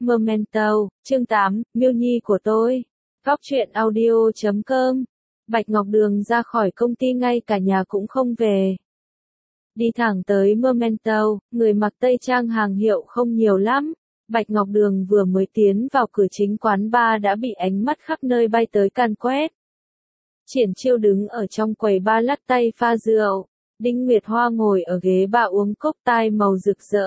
Memento, chương 8, Miêu Nhi của tôi. Góc truyện audio.com. Bạch Ngọc Đường ra khỏi công ty ngay cả nhà cũng không về. Đi thẳng tới Memento, người mặc tây trang hàng hiệu không nhiều lắm. Bạch Ngọc Đường vừa mới tiến vào cửa chính quán bar đã bị ánh mắt khắp nơi bay tới can quét. Triển Chiêu đứng ở trong quầy bar lắc tay pha rượu. Đinh Nguyệt Hoa ngồi ở ghế bar uống cốc tai màu rực rỡ.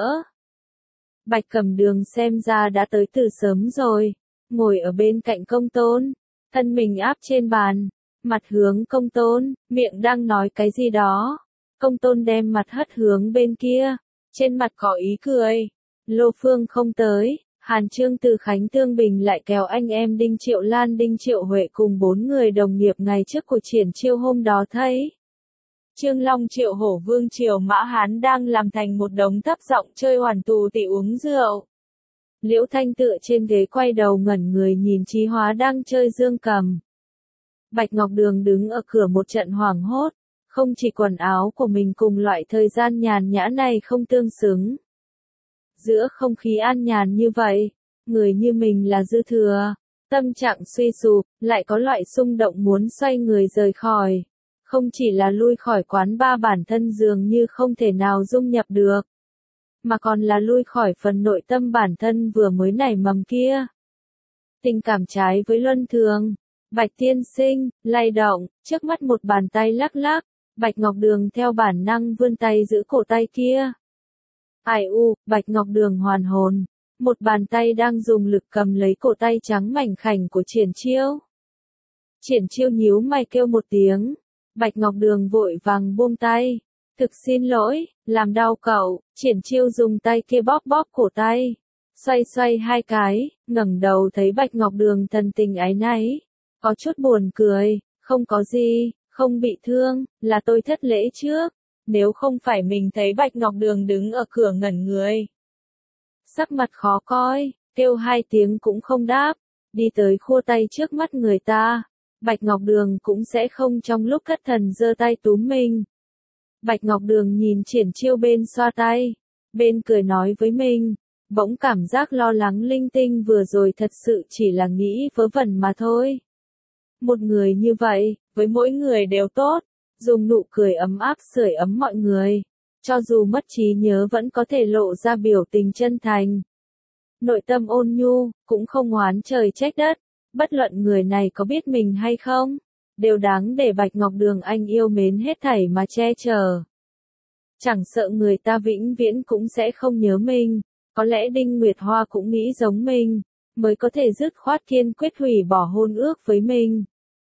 Bạch Cẩm Đường xem ra đã tới từ sớm rồi, ngồi ở bên cạnh Công Tôn, thân mình áp trên bàn, mặt hướng Công Tôn, miệng đang nói cái gì đó. Công Tôn đem mặt hất hướng bên kia, trên mặt có ý cười. Lô Phương không tới, Hàn Trương từ Khánh Tương Bình lại kéo anh em Đinh Triệu Lan Đinh Triệu Huệ cùng 4 người đồng nghiệp ngày trước của Triển Chiêu hôm đó thấy. Trương Long Triệu Hổ Vương Triều Mã Hán đang làm thành một đống thấp giọng chơi hoàn tù tỉ uống rượu. Liễu Thanh tựa trên ghế quay đầu ngẩn người nhìn Chí Hóa đang chơi dương cầm. Bạch Ngọc Đường đứng ở cửa một trận hoảng hốt, không chỉ quần áo của mình cùng loại thời gian nhàn nhã này không tương xứng. Giữa không khí an nhàn như vậy, người như mình là dư thừa, tâm trạng suy sụp, lại có loại xung động muốn xoay người rời khỏi. Không chỉ là lui khỏi quán bar bản thân dường như không thể nào dung nhập được, mà còn là lui khỏi phần nội tâm bản thân vừa mới nảy mầm kia. Tình cảm trái với luân thường, Bạch tiên sinh, lay động, trước mắt một bàn tay lắc lắc, Bạch Ngọc Đường theo bản năng vươn tay giữ cổ tay kia. Ai u, Bạch Ngọc Đường hoàn hồn, một bàn tay đang dùng lực cầm lấy cổ tay trắng mảnh khảnh của Triển Chiêu. Triển Chiêu nhíu mày kêu một tiếng. Bạch Ngọc Đường vội vàng buông tay. Thực xin lỗi, làm đau cậu. Triển Chiêu dùng tay kia bóp bóp cổ tay. Xoay xoay hai cái, ngẩng đầu thấy Bạch Ngọc Đường thần tình áy náy. Có chút buồn cười, không có gì, không bị thương, là tôi thất lễ trước. Nếu không phải mình thấy Bạch Ngọc Đường đứng ở cửa ngẩn người. Sắc mặt khó coi, kêu hai tiếng cũng không đáp, đi tới khua tay trước mắt người ta. Bạch Ngọc Đường cũng sẽ không trong lúc thất thần giơ tay túm mình. Bạch Ngọc Đường nhìn Triển Chiêu bên xoa tay, bên cười nói với mình, bỗng cảm giác lo lắng linh tinh vừa rồi thật sự chỉ là nghĩ vớ vẩn mà thôi. Một người như vậy, với mỗi người đều tốt, dùng nụ cười ấm áp sưởi ấm mọi người, cho dù mất trí nhớ vẫn có thể lộ ra biểu tình chân thành. Nội tâm ôn nhu, cũng không oán trời trách đất. Bất luận người này có biết mình hay không, đều đáng để Bạch Ngọc Đường anh yêu mến hết thảy mà che chở. Chẳng sợ người ta vĩnh viễn cũng sẽ không nhớ mình, có lẽ Đinh Nguyệt Hoa cũng nghĩ giống mình, mới có thể dứt khoát kiên quyết hủy bỏ hôn ước với mình.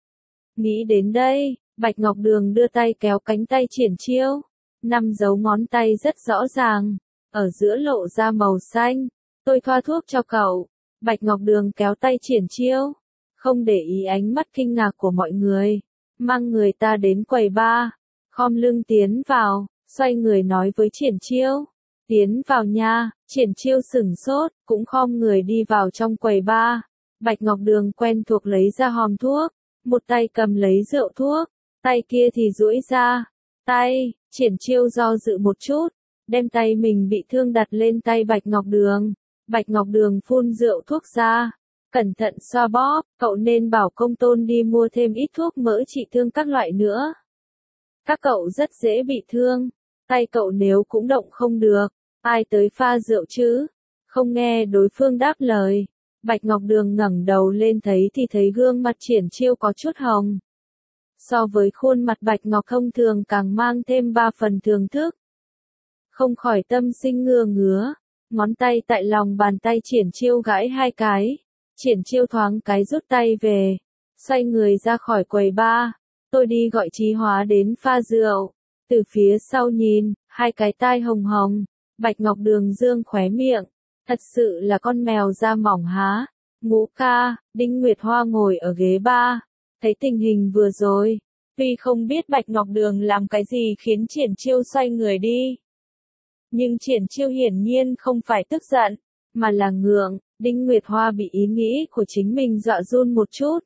Nghĩ đến đây, Bạch Ngọc Đường đưa tay kéo cánh tay Triển Chiêu, 5 dấu ngón tay rất rõ ràng, ở giữa lộ ra màu xanh, tôi thoa thuốc cho cậu. Bạch Ngọc Đường kéo tay Triển Chiêu, không để ý ánh mắt kinh ngạc của mọi người, mang người ta đến quầy bar, khom lưng tiến vào, xoay người nói với Triển Chiêu, tiến vào nha. Triển Chiêu sửng sốt, cũng khom người đi vào trong quầy bar. Bạch Ngọc Đường quen thuộc lấy ra hòm thuốc, một tay cầm lấy rượu thuốc, tay kia thì duỗi ra, tay. Triển Chiêu do dự một chút, đem tay mình bị thương đặt lên tay Bạch Ngọc Đường. Bạch Ngọc Đường phun rượu thuốc ra, cẩn thận xoa bóp, cậu nên bảo Công Tôn đi mua thêm ít thuốc mỡ trị thương các loại nữa. Các cậu rất dễ bị thương, tay cậu nếu cũng động không được, ai tới pha rượu chứ? Không nghe đối phương đáp lời, Bạch Ngọc Đường ngẩng đầu lên thấy gương mặt Triển Chiêu có chút hồng. So với khuôn mặt Bạch Ngọc thông thường càng mang thêm 3 phần thưởng thức. Không khỏi tâm sinh ngứa ngứa. Ngón tay tại lòng bàn tay Triển Chiêu gãi hai cái. Triển Chiêu thoáng cái rút tay về, xoay người ra khỏi quầy bar. Tôi đi gọi Chí Hóa đến pha rượu. Từ phía sau nhìn, hai cái tai hồng hồng. Bạch Ngọc Đường dương khóe miệng, thật sự là con mèo da mỏng há. Ngũ ca, Đinh Nguyệt Hoa ngồi ở ghế bar, thấy tình hình vừa rồi, tuy không biết Bạch Ngọc Đường làm cái gì khiến Triển Chiêu xoay người đi. Nhưng Triển Chiêu hiển nhiên không phải tức giận, mà là ngượng. Đinh Nguyệt Hoa bị ý nghĩ của chính mình dọa run một chút.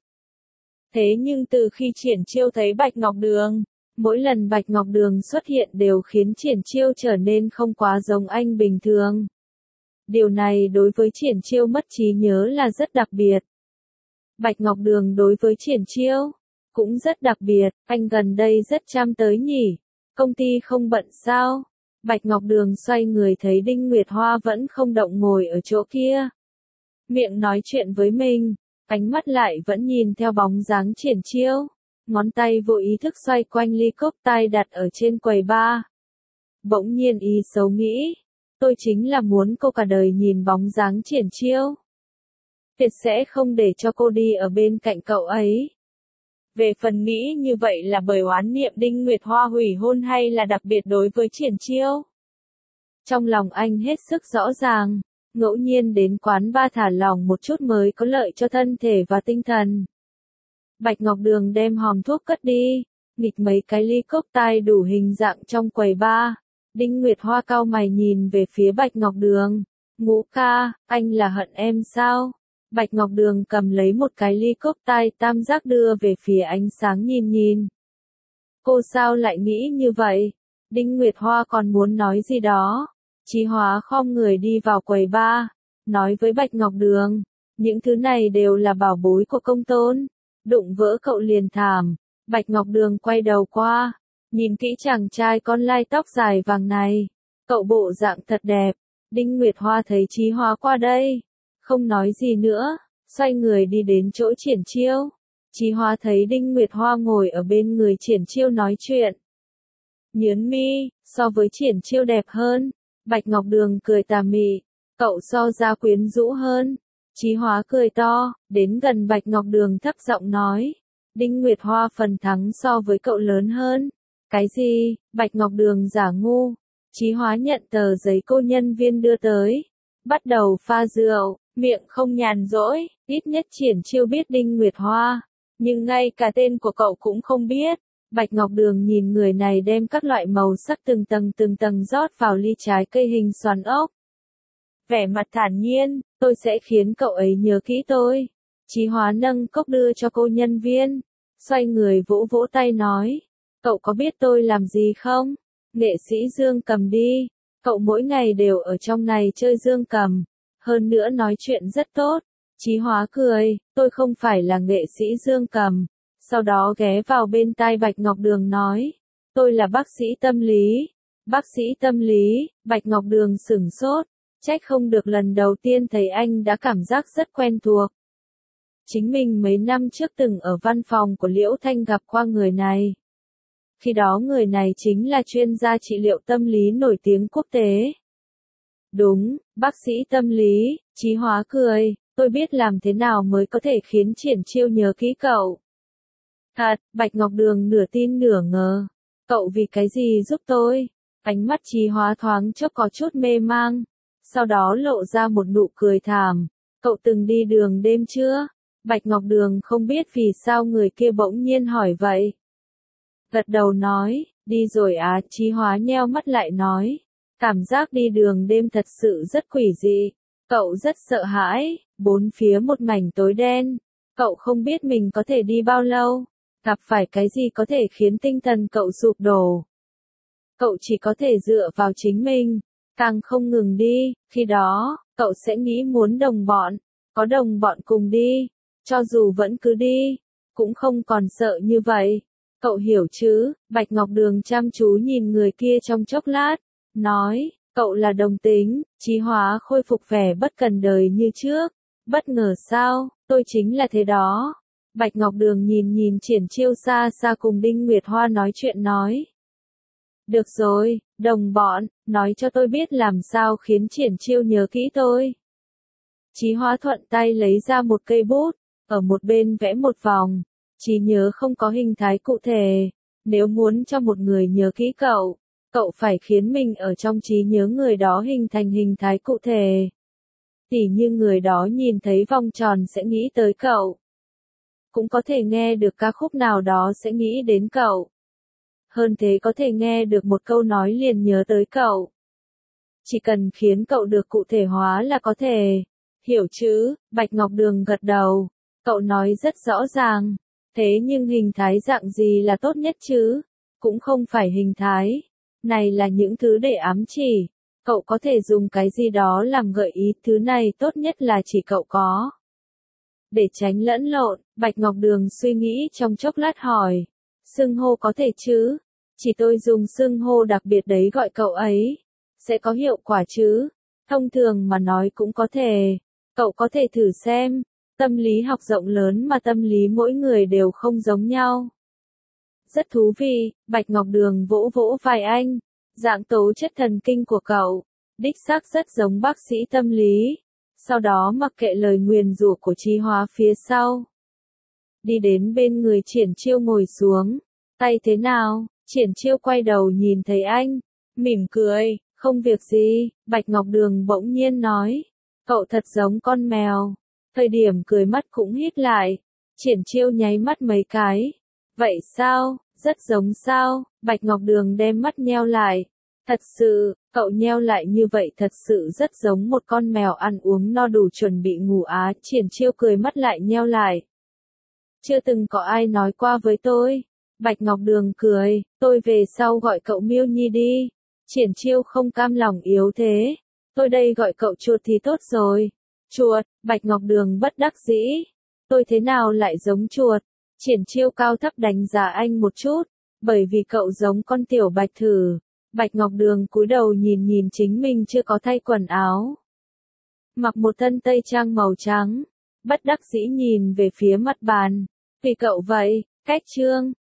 Thế nhưng từ khi Triển Chiêu thấy Bạch Ngọc Đường, mỗi lần Bạch Ngọc Đường xuất hiện đều khiến Triển Chiêu trở nên không quá giống anh bình thường. Điều này đối với Triển Chiêu mất trí nhớ là rất đặc biệt. Bạch Ngọc Đường đối với Triển Chiêu cũng rất đặc biệt, anh gần đây rất chăm tới nhỉ, công ty không bận sao? Bạch Ngọc Đường xoay người thấy Đinh Nguyệt Hoa vẫn không động ngồi ở chỗ kia. Miệng nói chuyện với mình, ánh mắt lại vẫn nhìn theo bóng dáng Triển Chiêu, ngón tay vô ý thức xoay quanh ly cốc tai đặt ở trên quầy bar. Bỗng nhiên ý xấu nghĩ, tôi chính là muốn cô cả đời nhìn bóng dáng Triển Chiêu. Tuyệt sẽ không để cho cô đi ở bên cạnh cậu ấy. Về phần nghĩ như vậy là bởi oán niệm Đinh Nguyệt Hoa hủy hôn hay là đặc biệt đối với Triển Chiêu. Trong lòng anh hết sức rõ ràng, ngẫu nhiên đến quán bar thả lỏng một chút mới có lợi cho thân thể và tinh thần. Bạch Ngọc Đường đem hòm thuốc cất đi, nghịch mấy cái ly cốc tai đủ hình dạng trong quầy bar. Đinh Nguyệt Hoa cau mày nhìn về phía Bạch Ngọc Đường. Ngũ ca, anh là hận em sao? Bạch Ngọc Đường cầm lấy một cái ly cốc tai tam giác đưa về phía ánh sáng nhìn nhìn. Cô sao lại nghĩ như vậy? Đinh Nguyệt Hoa còn muốn nói gì đó. Chí Hóa khom người đi vào quầy bar, nói với Bạch Ngọc Đường. Những thứ này đều là bảo bối của công tôn. Đụng vỡ cậu liền thảm. Bạch Ngọc Đường quay đầu qua, nhìn kỹ chàng trai con lai tóc dài vàng này. Cậu bộ dạng thật đẹp. Đinh Nguyệt Hoa thấy Chí Hóa qua đây, không nói gì nữa, xoay người đi đến chỗ Triển Chiêu. Chí Hóa thấy Đinh Nguyệt Hoa ngồi ở bên người Triển Chiêu nói chuyện. Nhớn mi, so với Triển Chiêu đẹp hơn. Bạch Ngọc Đường cười tà mị, cậu so ra quyến rũ hơn. Chí Hóa cười to, đến gần Bạch Ngọc Đường thấp giọng nói. Đinh Nguyệt Hoa phần thắng so với cậu lớn hơn. Cái gì? Bạch Ngọc Đường giả ngu. Chí Hóa nhận tờ giấy cô nhân viên đưa tới, bắt đầu pha rượu, miệng không nhàn rỗi, ít nhất Triển Chiêu biết Đinh Nguyệt Hoa, nhưng ngay cả tên của cậu cũng không biết. Bạch Ngọc Đường nhìn người này đem các loại màu sắc từng tầng rót vào ly trái cây hình xoắn ốc. Vẻ mặt thản nhiên, tôi sẽ khiến cậu ấy nhớ kỹ tôi. Chí Hóa nâng cốc đưa cho cô nhân viên, xoay người vỗ vỗ tay nói, cậu có biết tôi làm gì không? Nghệ sĩ dương cầm đi, cậu mỗi ngày đều ở trong này chơi dương cầm, hơn nữa nói chuyện rất tốt. Chí Hóa cười, tôi không phải là nghệ sĩ dương cầm. Sau đó ghé vào bên tai Bạch Ngọc Đường nói, tôi là bác sĩ tâm lý. Bác sĩ tâm lý, Bạch Ngọc Đường sửng sốt, trách không được lần đầu tiên thấy anh đã cảm giác rất quen thuộc. Chính mình mấy năm trước từng ở văn phòng của Liễu Thanh gặp qua người này. Khi đó người này chính là chuyên gia trị liệu tâm lý nổi tiếng quốc tế. Đúng, bác sĩ tâm lý, Chí Hóa cười, tôi biết làm thế nào mới có thể khiến Triển Chiêu nhớ kỹ cậu. Thật, Bạch Ngọc Đường nửa tin nửa ngờ. Cậu vì cái gì giúp tôi? Ánh mắt Chí Hóa thoáng chốc có chút mê mang, sau đó lộ ra một nụ cười thảm. Cậu từng đi đường đêm chưa? Bạch Ngọc Đường không biết vì sao người kia bỗng nhiên hỏi vậy. Gật đầu nói, đi rồi à, Chí Hóa nheo mắt lại nói. Cảm giác đi đường đêm thật sự rất quỷ dị. Cậu rất sợ hãi, bốn phía một mảnh tối đen. Cậu không biết mình có thể đi bao lâu, gặp phải cái gì có thể khiến tinh thần cậu sụp đổ. Cậu chỉ có thể dựa vào chính mình, càng không ngừng đi, khi đó, cậu sẽ nghĩ muốn đồng bọn, có đồng bọn cùng đi, cho dù vẫn cứ đi, cũng không còn sợ như vậy. Cậu hiểu chứ? Bạch Ngọc Đường chăm chú nhìn người kia trong chốc lát, nói, cậu là đồng tính. Chí Hóa khôi phục vẻ bất cần đời như trước. Bất ngờ sao, tôi chính là thế đó. Bạch Ngọc Đường nhìn Triển Chiêu xa xa cùng Đinh Nguyệt Hoa nói chuyện nói. Được rồi, đồng bọn, nói cho tôi biết làm sao khiến Triển Chiêu nhớ kỹ tôi. Chí Hóa thuận tay lấy ra một cây bút, ở một bên vẽ một vòng. Trí nhớ không có hình thái cụ thể. Nếu muốn cho một người nhớ kỹ cậu, cậu phải khiến mình ở trong trí nhớ người đó hình thành hình thái cụ thể. Tỉ như người đó nhìn thấy vòng tròn sẽ nghĩ tới cậu. Cũng có thể nghe được ca khúc nào đó sẽ nghĩ đến cậu. Hơn thế có thể nghe được một câu nói liền nhớ tới cậu. Chỉ cần khiến cậu được cụ thể hóa là có thể. Hiểu chứ? Bạch Ngọc Đường gật đầu. Cậu nói rất rõ ràng. Thế nhưng hình thái dạng gì là tốt nhất chứ? Cũng không phải hình thái. Này là những thứ để ám chỉ. Cậu có thể dùng cái gì đó làm gợi ý, thứ này tốt nhất là chỉ cậu có. Để tránh lẫn lộn, Bạch Ngọc Đường suy nghĩ trong chốc lát hỏi. Xưng hô có thể chứ? Chỉ tôi dùng xưng hô đặc biệt đấy gọi cậu ấy. Sẽ có hiệu quả chứ? Thông thường mà nói cũng có thể. Cậu có thể thử xem. Tâm lý học rộng lớn mà tâm lý mỗi người đều không giống nhau. Rất thú vị, Bạch Ngọc Đường vỗ vỗ vai anh. Dạng tố chất thần kinh của cậu, đích xác rất giống bác sĩ tâm lý. Sau đó mặc kệ lời nguyền rủa của Chí Hóa phía sau. Đi đến bên người Triển Chiêu ngồi xuống. Tay thế nào? Triển Chiêu quay đầu nhìn thấy anh. Mỉm cười, không việc gì, Bạch Ngọc Đường bỗng nhiên nói. Cậu thật giống con mèo. Thời điểm cười mắt cũng hít lại. Triển Chiêu nháy mắt mấy cái. Vậy sao? Rất giống sao? Bạch Ngọc Đường đem mắt nheo lại. Thật sự, cậu nheo lại như vậy thật sự rất giống một con mèo ăn uống no đủ chuẩn bị ngủ á. Triển Chiêu cười mắt lại nheo lại. Chưa từng có ai nói qua với tôi. Bạch Ngọc Đường cười, tôi về sau gọi cậu Miêu Nhi đi. Triển Chiêu không cam lòng yếu thế. Tôi đây gọi cậu chuột thì tốt rồi. Chuột, Bạch Ngọc Đường bất đắc dĩ. Tôi thế nào lại giống chuột? Triển Chiêu cao thấp đánh giá anh một chút, bởi vì cậu giống con tiểu bạch thử. Bạch Ngọc Đường cúi đầu nhìn nhìn chính mình chưa có thay quần áo. Mặc một thân tây trang màu trắng, bất đắc dĩ nhìn về phía mặt bàn. Vì cậu vậy, cách chương.